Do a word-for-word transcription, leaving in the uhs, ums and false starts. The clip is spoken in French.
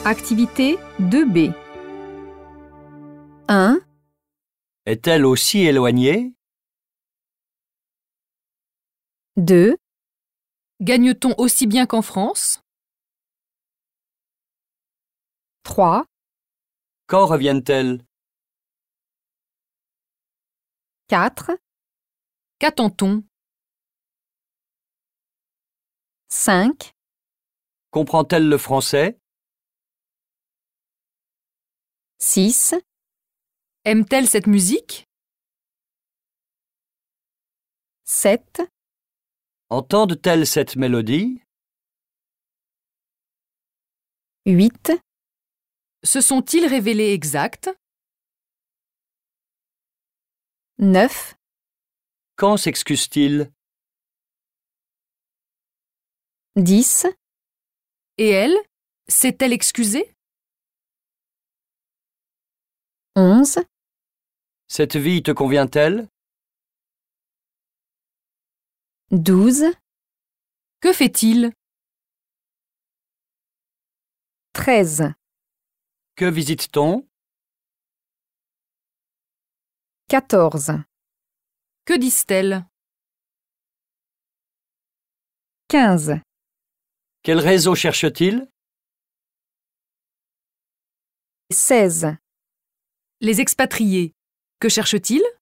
Activité deux B. un. Est-elle aussi éloignée? deux. Gagne-t-on aussi bien qu'en France? trois. Quand reviennent-elles? quatre. Qu'attend-on? cinq. Comprend-elle le français? six. Aime-t-elle cette musique? sept. Entendent-elles cette mélodie? huit. Se sont-ils révélés exacts? neuf. Quand s'excusent-ils? dix. Et elle? S'est-elle excusée? onze. Cette vie te convient-elle? douze. Que fait-il? treize. Que visite-t-on? quatorze. Que disent-elles? quinze. Quel réseau cherche-t-il? seize. Les expatriés, que cherchent-ils?